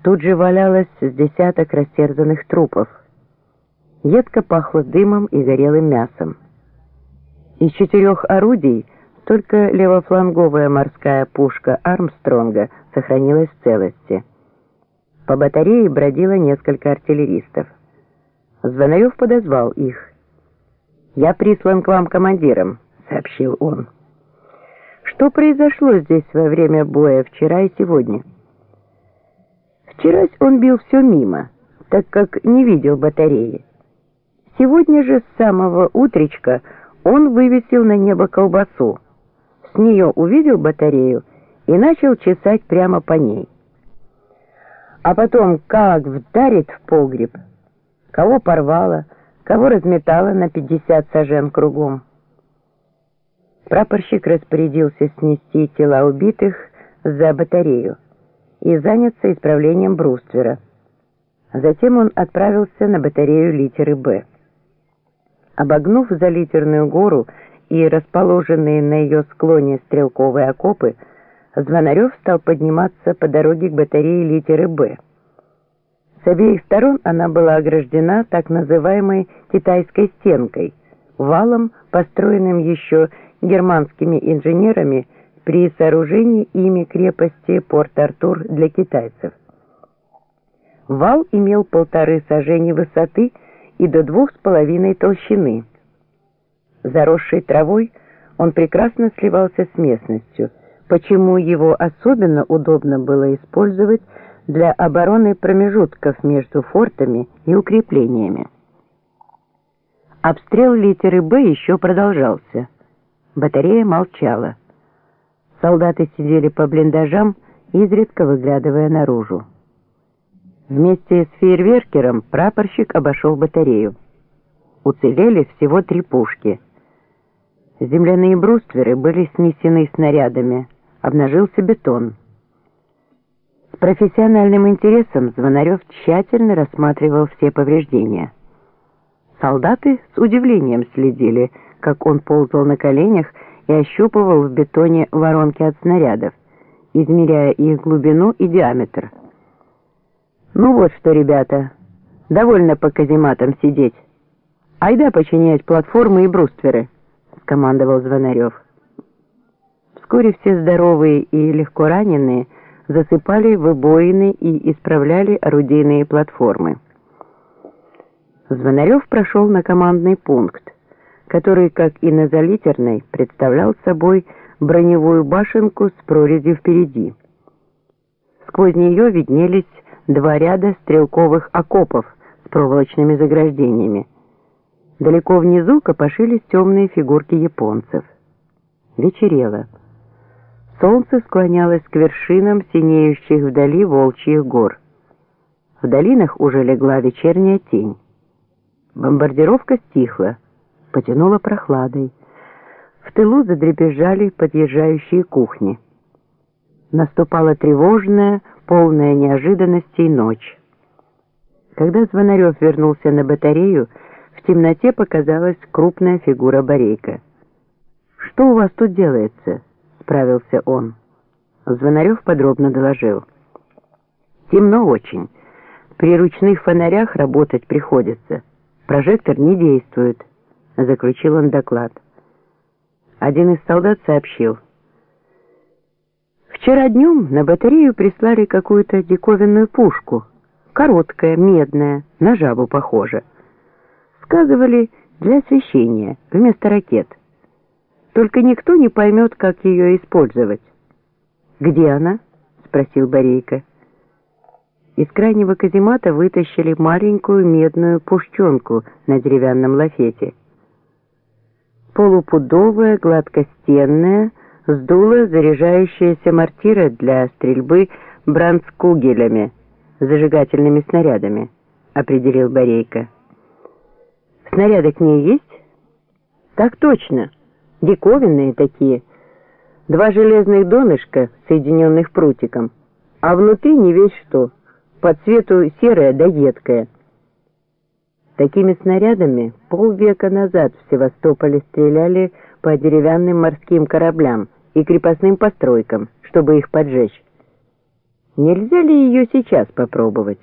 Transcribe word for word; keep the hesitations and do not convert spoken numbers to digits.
Тут же валялось с десяток растерзанных трупов. Едко пахло дымом и горелым мясом. Из четырех орудий только левофланговая морская пушка Армстронга сохранилась в целости. По батарее бродило несколько артиллеристов. Звонарев подозвал их. «Я прислан к вам командиром», — сообщил он. «Что произошло здесь во время боя вчера и сегодня?» Вчерась он бил все мимо, так как не видел батареи. Сегодня же с самого утречка он вывесил на небо колбасу. С нее увидел батарею и начал чесать прямо по ней. А потом как вдарит в погреб. Кого порвало, кого разметало на пятьдесят сажен кругом. Прапорщик распорядился снести тела убитых за батарею и заняться исправлением бруствера. Затем он отправился на батарею литеры «Б». Обогнув залитерную гору и расположенные на ее склоне стрелковые окопы, Звонарев стал подниматься по дороге к батарее литеры «Б». С обеих сторон она была ограждена так называемой «китайской стенкой», валом, построенным еще германскими инженерами при сооружении ими крепости Порт-Артур для китайцев. Вал имел полторы сажени высоты и до двух с половиной толщины. Заросший травой, он прекрасно сливался с местностью, почему его особенно удобно было использовать для обороны промежутков между фортами и укреплениями. Обстрел литеры «Б» еще продолжался. Батарея молчала. Солдаты сидели по блиндажам, изредка выглядывая наружу. Вместе с фейерверкером прапорщик обошел батарею. Уцелели всего три пушки. Земляные брустверы были снесены снарядами, обнажился бетон. С профессиональным интересом Звонарев тщательно рассматривал все повреждения. Солдаты с удивлением следили, как он ползал на коленях и ощупывал в бетоне воронки от снарядов, измеряя их глубину и диаметр. «Ну вот что, ребята, довольно по казематам сидеть. Айда починять платформы и брустверы», — скомандовал Звонарев. Вскоре все здоровые и легко раненые засыпали выбоины и исправляли орудийные платформы. Звонарев прошел на командный пункт, который, как и на залитерной, представлял собой броневую башенку с прорезью впереди. Сквозь нее виднелись два ряда стрелковых окопов с проволочными заграждениями. Далеко внизу копошились темные фигурки японцев. Вечерело. Солнце склонялось к вершинам синеющих вдали волчьих гор. В долинах уже легла вечерняя тень. Бомбардировка стихла, потянула прохладой. В тылу задребезжали подъезжающие кухни. Наступала тревожная, полная неожиданностей ночь. Когда Звонарев вернулся на батарею, в темноте показалась крупная фигура Борейка. «Что у вас тут делается?» — справился он. Звонарев подробно доложил. «Темно очень. При ручных фонарях работать приходится. Прожектор не действует», — заключил он доклад. Один из солдат сообщил. «Вчера днем на батарею прислали какую-то диковинную пушку. Короткая, медная, на жабу похожа. Сказывали, для освещения, вместо ракет. Только никто не поймет, как ее использовать». «Где она?» — спросил Борейка. Из крайнего каземата вытащили маленькую медную пушченку на деревянном лафете. Полупудовая, гладкостенная, с дула заряжающаяся мортира для стрельбы брандскугелями, зажигательными снарядами, определил Борейка. «Снаряды к ней есть?» «Так точно. Диковинные такие. Два железных донышка, соединенных прутиком, а внутри не весь что, по цвету серая да едкая». Такими снарядами полвека назад в Севастополе стреляли по деревянным морским кораблям и крепостным постройкам, чтобы их поджечь. Нельзя ли ее сейчас попробовать?